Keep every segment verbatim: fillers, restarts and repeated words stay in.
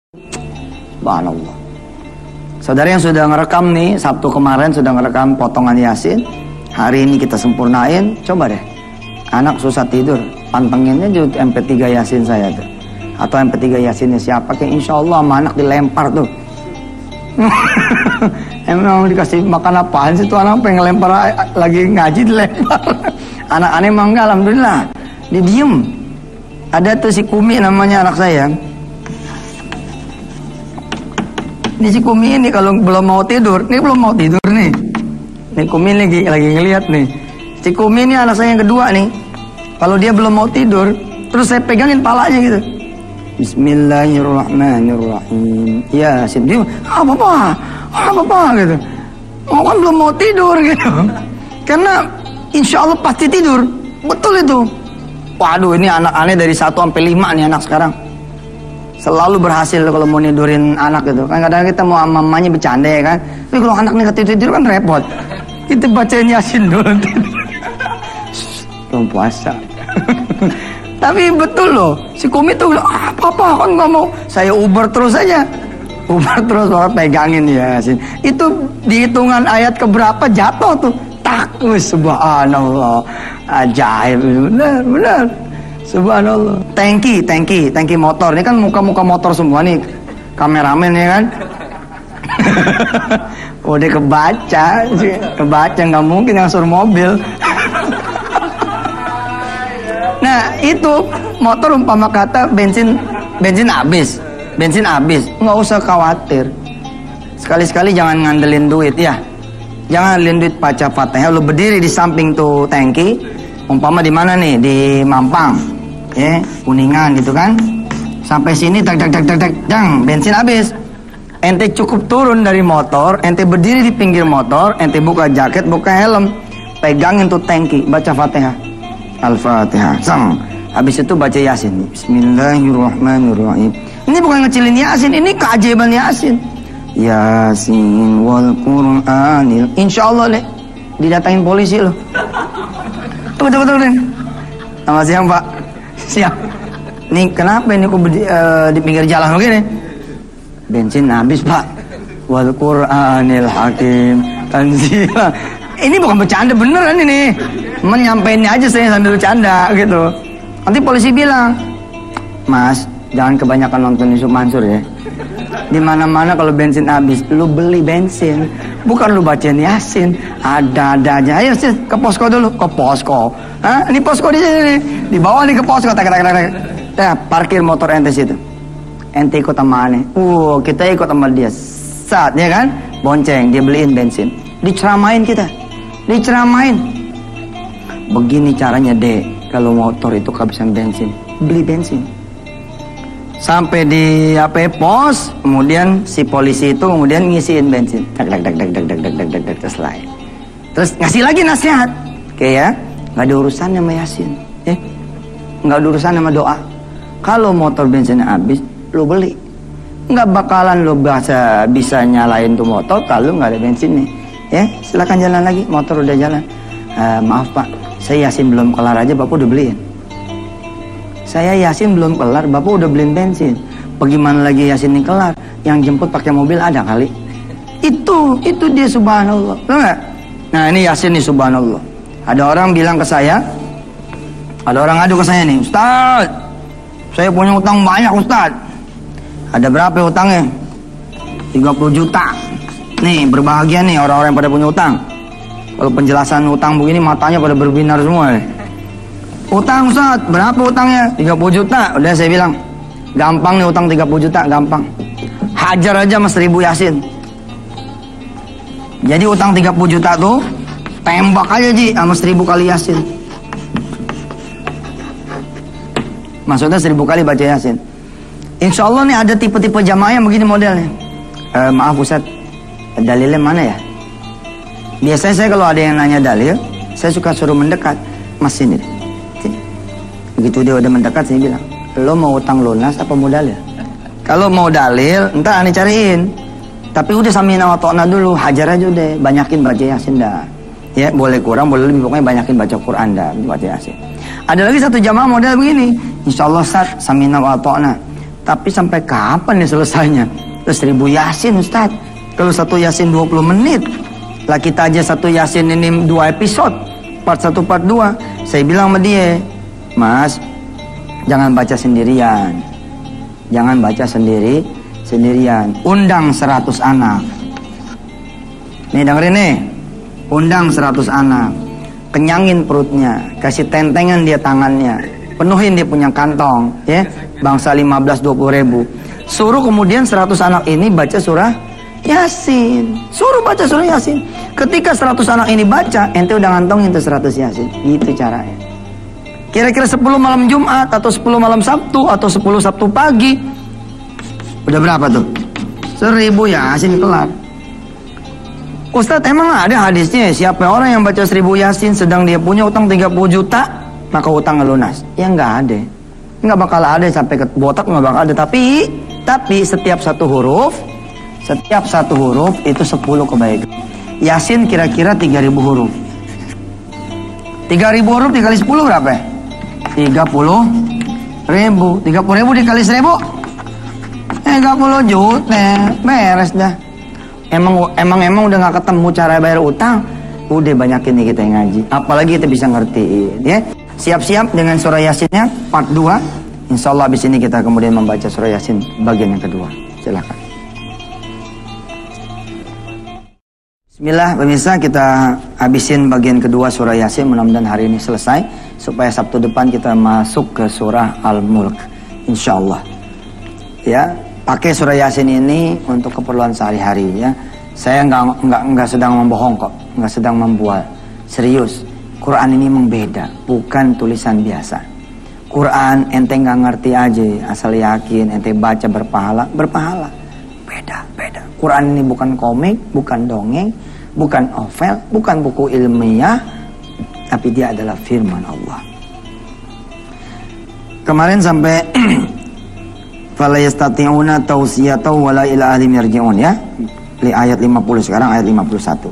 Subhanallah. Saudara yang sudah ngerekam nih, Sabtu kemarin sudah ngerekam potongan Yasin, hari ini kita sempurnain. Coba deh, anak susah tidur, pantenginnya juga M P tiga Yasin saya tuh, atau M P tiga Yasinnya siapa, kayak insya Allah sama anak dilempar tuh. Emang dikasih makan apaan sih tuh anak, pengen lempar lagi ngaji dilempar. Anak aneh emang enggak, alhamdulillah dia diem. Ada tuh si Kumi namanya anak saya. Ini si Kumi ini kalau belum mau tidur, nih belum mau tidur nih. Nih Kumi lagi lagi ngeliat nih. Si Kumi ini anak saya yang kedua nih. Kalau dia belum mau tidur, terus saya pegangin palanya gitu. Bismillahirrahmanirrahim. Ya, si dia, ah papa, ah papa gitu. Oh kan belum mau tidur gitu. Karena insya Allah pasti tidur. Betul itu. Waduh, ini anak aneh dari satu sampai lima nih anak sekarang. Selalu berhasil kalau mau nidurin anak gitu. Kan kadang kita mau sama mamanya bercanda ya kan. Tapi kalau anak nih tidur-tidur kan repot. Kita bacain Yasin dulu. Belum puasa. Tapi betul loh, si Kumi tuh bilang, ah papa kan nggak mau. Saya uber terus aja. Uber terus, papa pegangin Yasin. Itu di hitungan ayat keberapa jatuh tuh. Takus, subhanallah. Ajaib, benar, benar. Subhanallah. Tangki, tangki, tangki motor. Ini kan muka-muka motor semua nih. Kameramen ya kan. Udah kebaca, kebaca nggak mungkin yang suruh mobil. Nah itu motor umpama kata bensin, bensin habis, bensin habis. Nggak usah khawatir. Sekali-sekali jangan ngandelin duit ya. Jangan ngandelin duit baca Fatihah. Lu berdiri di samping tuh tangki. Umpama di mana nih? Di Mampang. Ya, Kuningan gitu kan. Sampai sini tak tak tak tak tak dang, bensin habis. Ente cukup turun dari motor, ente berdiri di pinggir motor, ente buka jaket, buka helm, pegangin tuh tangki, baca Fatihah. Al-Fatihah. Sang. Habis itu baca Yasin. Bismillahirrahmanirrahim. Ini bukan ngecilin Yasin, ini keajaiban Yasin. Yasin wal Qur'anil. Insyaallah nih didatangin polisi loh. Betul betul nih. Selamat siang Pak. Siap. Nih kenapa ini kok di, uh, di pinggir jalan begini? Bensin habis Pak. Wal Qur'anil Hakim. Tanzila. Ini bukan bercanda beneran ini. Menyampaikannya aja saya sambil bercanda gitu. Nanti polisi bilang, Mas, jangan kebanyakan nonton Yusuf Mansur ya. Di mana-mana kalau bensin habis, lu beli bensin, bukan lu bacain Yasin. Ada-ada aja. Ayo sih ke posko dulu, ke posko. Hah? Ini posko di sini, di bawah nih ke posko. Tak tak tak tak. Nah, parkir motor ente situ. Ente ikut sama aneh. Uh, kita ikut sama dia. Saat ya kan, bonceng, dia beliin bensin. Diceramain kita, diceramain. Begini caranya deh, kalau motor itu kehabisan bensin, beli bensin. Sampai di apa pos, kemudian si polisi itu kemudian ngisiin bensin, dak dak dak dak dak dak dak dak dak dak terus lain. Terus ngasih lagi nasihat, kayak ya, nggak ada urusan sama Yasin, eh, nggak ada urusan sama doa. Kalau motor bensinnya habis, lo beli, nggak bakalan lo bisa bisa nyalain tuh motor kalau nggak ada bensin nih. Ya, silakan jalan lagi, motor udah jalan. Uh, maaf Pak, saya Yasin belum kelar aja, Bapak udah beliin. Saya Yasin belum kelar, Bapak udah beliin bensin. Bagaimana lagi Yasin ini kelar? Yang jemput pakai mobil ada kali. Itu, itu dia subhanallah. Tahu nggak? Nah ini Yasin nih subhanallah. Ada orang bilang ke saya, ada orang adu ke saya nih, Ustaz, saya punya utang banyak Ustaz. Ada berapa utangnya? tiga puluh juta. Nih berbahagia nih orang-orang yang pada punya utang. Kalau penjelasan utang begini matanya pada berbinar semua nih. Utang Ustaz, berapa utangnya? tiga puluh juta. Udah saya bilang, gampang nih utang tiga puluh juta, gampang. Hajar aja mas seribu Yasin. Jadi utang tiga puluh juta tuh, tembak aja Ji sama seribu kali Yasin. Maksudnya seribu kali baca Yasin. Insya Allah nih ada tipe-tipe jamaah yang begini modelnya. E, maaf Ustaz, dalilnya mana ya? Biasanya saya kalau ada yang nanya dalil, saya suka suruh mendekat. Mas sini, sini. Begitu dia udah mendekat, saya bilang, lo mau utang lunas apa mau dalil? Kalau mau dalil, entar aneh cariin. Tapi udah samina wa ta'na dulu, hajar aja udah, banyakin baca Yasin dah. Ya boleh kurang, boleh lebih, pokoknya banyakin baca Quran dah, baca Yasin. Ada lagi satu jamaah model begini, Insya Allah Ustaz, samina wa ta'na. Tapi sampai kapan nih selesainya? Terus seribu yasin Ustaz. Kalau satu yasin dua puluh menit. Lah kita aja satu yasin ini dua episode. Part satu, part dua. Saya bilang sama dia, Mas, jangan baca sendirian. Jangan baca sendiri sendirian. Undang seratus anak. Nih dengerin nih. Undang seratus anak. Kenyangin perutnya, kasih tentengan dia tangannya, penuhin dia punya kantong, ya. Bangsa lima belas dua puluh ribu. Suruh kemudian seratus anak ini baca surah Yasin. Suruh baca surah Yasin. Ketika seratus anak ini baca, ente udah ngantongin tuh seratus Yasin. Gitu caranya. Kira-kira sepuluh malam Jumat atau sepuluh malam Sabtu atau sepuluh Sabtu pagi. Udah berapa tuh? seribu Yasin kelar. Ustadz, emang ada hadisnya siapa orang yang baca seribu Yasin sedang dia punya utang tiga puluh juta maka utang lunas? Ya nggak ada, nggak bakal ada sampai ke botak, nggak bakal ada. Tapi tapi setiap satu huruf setiap satu huruf itu sepuluh kebaikan. Yasin kira-kira tiga ribu huruf. tiga ribu huruf dikali sepuluh berapa ya? tiga puluh ribu. tiga puluh ribu dikali seribu tiga puluh juta. Beres dah. Emang emang emang udah nggak ketemu cara bayar utang, udah banyakin nih kita yang ngaji. Apalagi kita bisa ngertiin, ya. Siap-siap dengan surah Yasinnya part dua. Insya Allah habis ini kita kemudian membaca surah Yasin bagian yang kedua. Silakan. Bismillah, pemirsa, kita habisin bagian kedua surah Yasin. Mudah-mudahan hari ini selesai supaya Sabtu depan kita masuk ke surah Al-Mulk. Insya Allah. Ya. Pakai surah Yasin ini untuk keperluan sehari-hari, ya. Saya nggak nggak nggak sedang membohong kok, nggak sedang membual. Serius, Quran ini memang beda, bukan tulisan biasa. Quran ente nggak ngerti aja, asal yakin ente baca berpahala, berpahala. Beda, beda. Quran ini bukan komik, bukan dongeng, bukan novel, bukan buku ilmiah, tapi dia adalah firman Allah. Kemarin sampai fala yastati'una tawsiyatan wala ila ahlihim yarji'un, ya. Li ayat lima puluh, sekarang ayat lima puluh satu.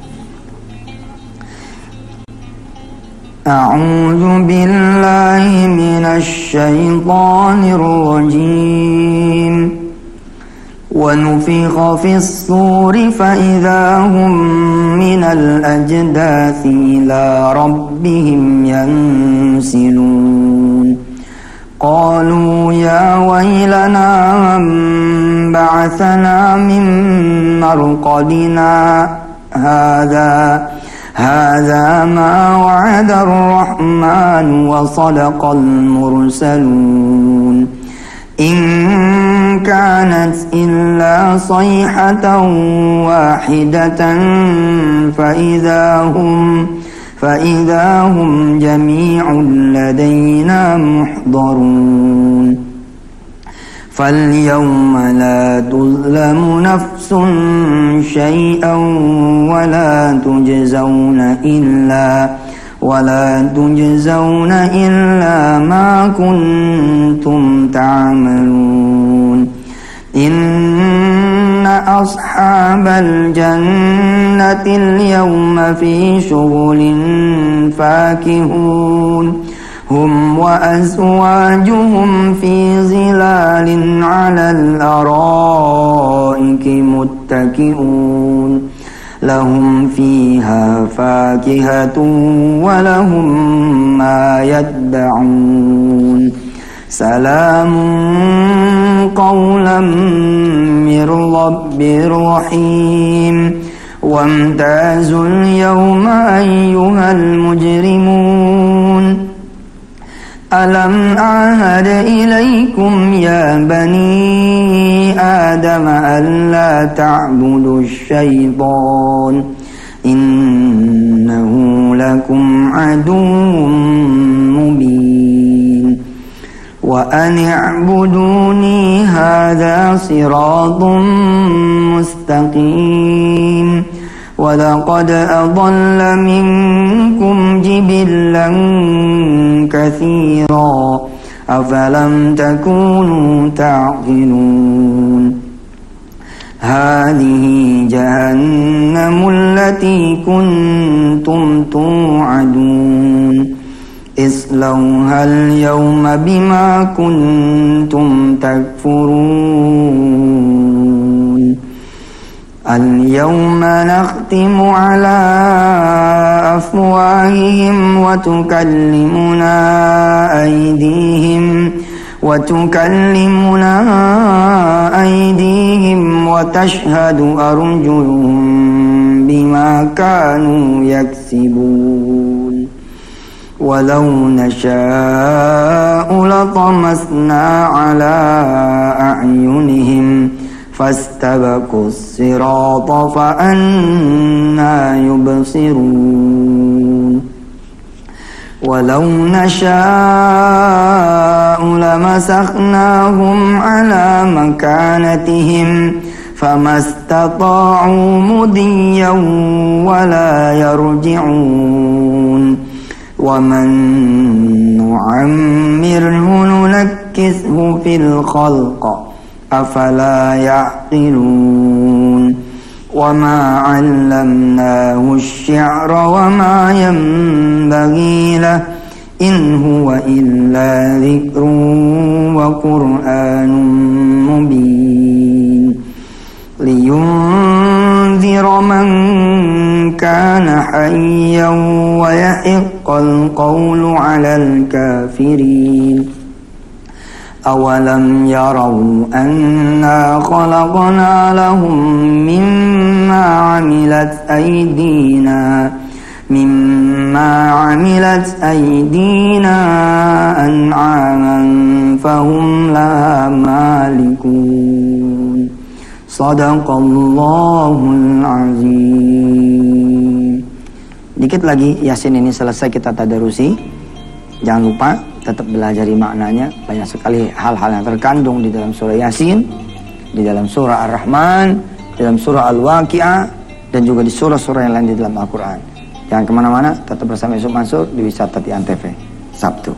A'udzu billahi minasy syaithanir rajim. Wa nufikha fis suri fa idza hum minal ajdathi ila rabbihim yansilun. قالوا يا ويلنا من بعثنا من مرقدنا هذا هذا ما وعد الرحمن وصدق المرسلون إن كانت إلا صيحة واحدة فإذا هم فإذا هم جميع لدينا محضرون فاليوم لا تظلم نفس شيئا ولا تجزون إلا ولا تجزون إلا ما كنتم تعملون إن أصحاب الجنة اليوم في شغل فاكهون هم وأزواجهم في ظلال على الأرائك متكئون لهم فيها فاكهة ولهم ما يدعون سلام قولا من رب رحيم وامتازوا اليوم أيها المجرمون ألم أعهد إليكم يا بني آدم ألا تعبدوا الشيطان إنه لكم عدو مبين وأن اعبدوني هذا صراط مستقيم ولقد أضل منكم جبلا كثيرا أفلم تكونوا تعقلون هذه جهنم التي كنتم توعدون اصلوها اليوم بما كنتم تكفرون اليوم نختم على أفواههم وتكلمنا أيديهم وتكلمنا أيديهم وتشهد أرجلهم بما كانوا يكسبون ولو نشاء لطمسنا على أعينهم فاستبقوا الصراط فأنى يبصرون ولو نشاء لمسخناهم على مكانتهم فما استطاعوا مضيا ولا يرجعون ومن نعمره ننكسه في الخلق أفلا يعقلون وما علمناه الشعر وما ينبغي له إن هو إلا ذكر وقرآن مبين لينذر من كان حيا ويحق القول على الكافرين أولم يروا أنا خلقنا لهم مما عملت أيدينا مما عملت أيدينا أنعاما فهم لها مالكون صدق Allahul Azim. Dikit lagi Yasin ini selesai kita tadarusi. Jangan lupa tetap belajar maknanya. Banyak sekali hal-hal yang terkandung di dalam surah Yasin, di dalam surah Ar-Rahman, di dalam surah Al-Waqi'ah, dan juga di surah-surah yang lain di dalam Al-Quran. Jangan kemana-mana, tetap bersama Yusuf Mansur di Wisata Antv Sabtu.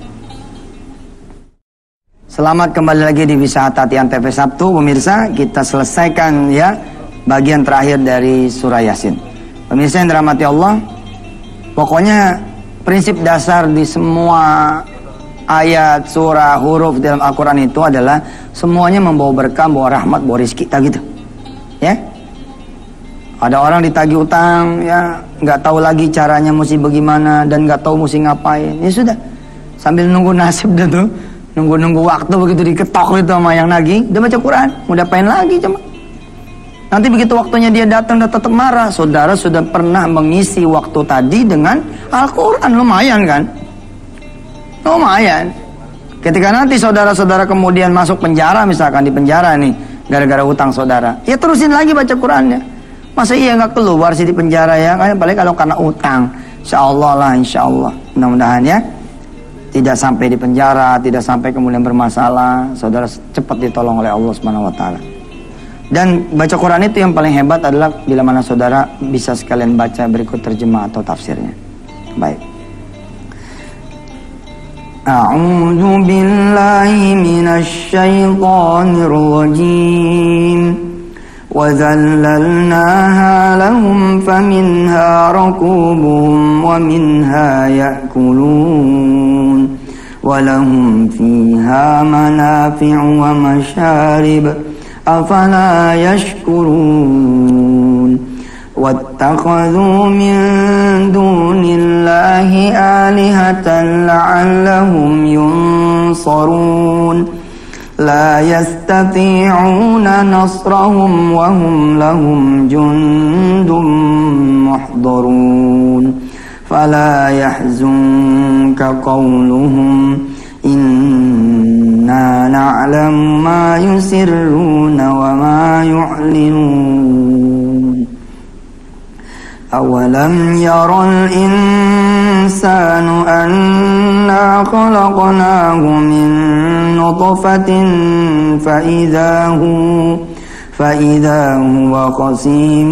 Selamat kembali lagi di Wisata Antv Sabtu, pemirsa. Kita selesaikan ya bagian terakhir dari surah Yasin. Pemirsa yang dirahmati Allah, pokoknya prinsip dasar di semua ayat, surah, huruf dalam Al-Quran itu adalah semuanya membawa berkah, membawa rahmat, membawa rizki, tak gitu. Ya, ada orang ditagih utang, ya nggak tahu lagi caranya mesti bagaimana dan nggak tahu mesti ngapain. Ya sudah, sambil nunggu nasib dah tuh, nunggu-nunggu waktu begitu diketok itu sama yang nagih, dia baca Quran, mau diapain lagi cuma. Nanti begitu waktunya dia datang dan tetap marah. Saudara sudah pernah mengisi waktu tadi dengan Al-Quran, lumayan kan? Lumayan. Ketika nanti saudara-saudara kemudian masuk penjara, misalkan di penjara nih, gara-gara hutang saudara, ya terusin lagi baca Qurannya. Masa iya nggak keluar sih di penjara ya? Paling kalau karena utang, insya Allah lah, insya Allah. Mudah-mudahan ya, tidak sampai di penjara, tidak sampai kemudian bermasalah. Saudara cepat ditolong oleh Allah Subhanahu Wa Taala. Dan baca Quran itu yang paling hebat adalah bila mana saudara bisa sekalian baca berikut terjemah atau tafsirnya. Baik. A'udzu billahi minasy syaithanir rajim. Wa dzallalnaha lahum faminha rakubuhum wa minha ya'kulun. Wa lahum fiha manafi'u wa masharib. أفلا يشكرون واتخذوا من دون الله آلهة لعلهم ينصرون لا يستطيعون نصرهم وهم لهم جند محضرون فلا يحزنك قولهم إنا نعلم ما يسرون وما يعلنون أولم ير الإنسان أنا خلقناه من نطفة فإذا هو فإذا هو خصيم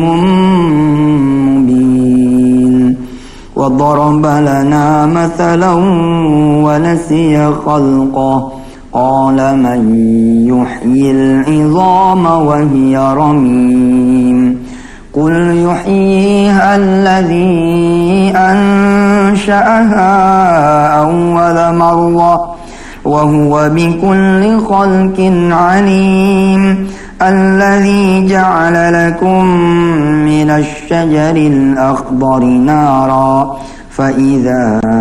مبين وضرب لنا مثلا ونسي خلقه قال من يحيي العظام وهي رميم قل يحييها الذي أنشأها أنشأها أول مرة وهو بكل خلق عليم الذي جعل لكم من الشجر الأخضر نارا فإذا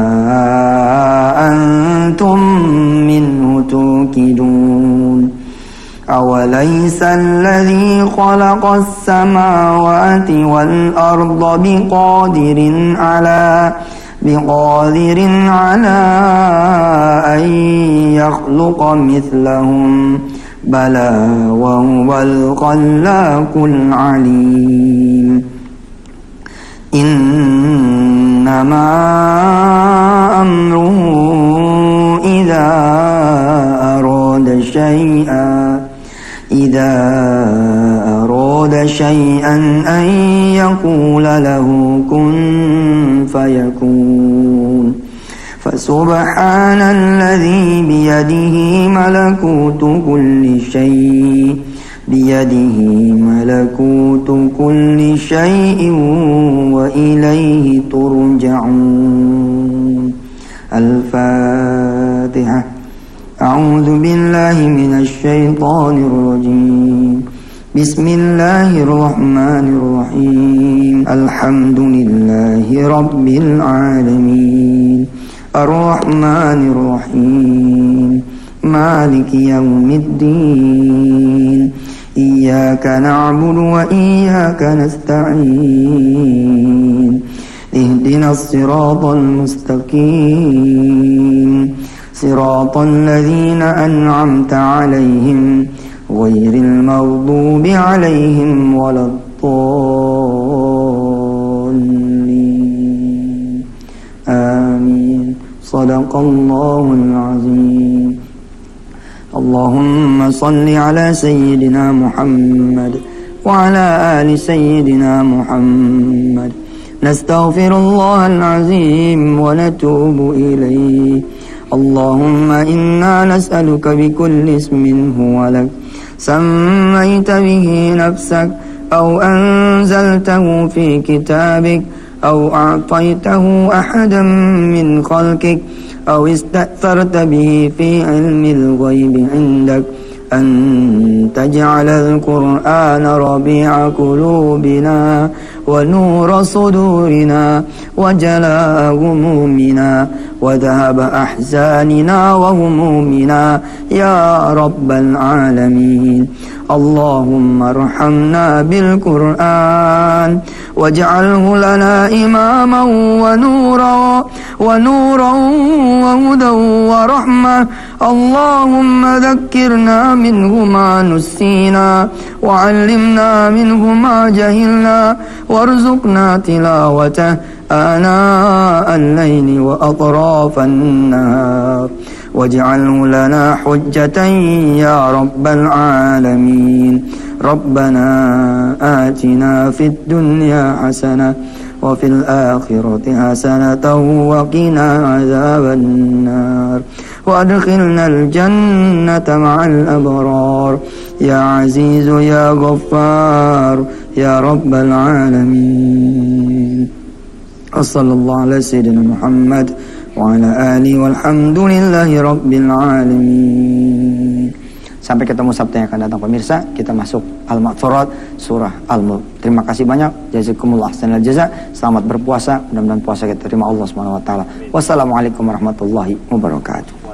أنتم منه توقدون أوليس الذي خلق السماوات والأرض بقادر على بقادر على أن يخلق مثلهم بلى وهو الخلاق العليم إنما أمره إذا أراد شيئا إذا أراد شيئا أن يقول له كن فيكون فسبحان الذي بيده ملكوت كل شيء بيده ملكوت كل شيء وإليه ترجعون. الفاتحة. أعوذ بالله من الشيطان الرجيم. بسم الله الرحمن الرحيم. الحمد لله رب العالمين الرحمن الرحيم مالك يوم الدين إياك نعبد وإياك نستعين اهدنا الصراط المستقيم صراط الذين أنعمت عليهم غير المغضوب عليهم ولا الضالين آمين. صدق الله العظيم. اللهم صل على سيدنا محمد وعلى آل سيدنا محمد. نستغفر الله العظيم ونتوب إليه. اللهم إنا نسألك بكل اسم هو لك سميت به نفسك أو أنزلته في كتابك أو أعطيته أحدا من خلقك أو استأثرت به في علم الغيب عندك أن تجعل القرآن ربيع قلوبنا ونور صدورنا وجلاء همومنا وذهب أحزاننا وهمومنا يا رب العالمين. اللهم ارحمنا بالقرآن واجعله لنا إماما ونورا ونورا وهدى ورحمة. اللهم ذكرنا منه ما نسينا وعلمنا منه ما جهلنا وارزقنا تلاوته آناء الليل وأطراف النهار واجعله لنا حجة يا رب العالمين. ربنا آتنا في الدنيا حسنة وفي الآخرة حسنة وقنا عذاب النار وأدخلنا الجنة مع الأبرار يا عزيز يا غفار يا رب العالمين. وصلى الله على سيدنا محمد وعلى آله والحمد لله رب العالمين. Sampai ketemu Sabtu yang akan datang pemirsa. Kita masuk Al-Ma'thurat surah Al-Mulk. Terima kasih banyak. Jazakumullah ahsanal jaza. Selamat berpuasa. Mudah-mudahan puasa kita terima Allah Subhanahu wa taala. Wassalamualaikum warahmatullahi wabarakatuh.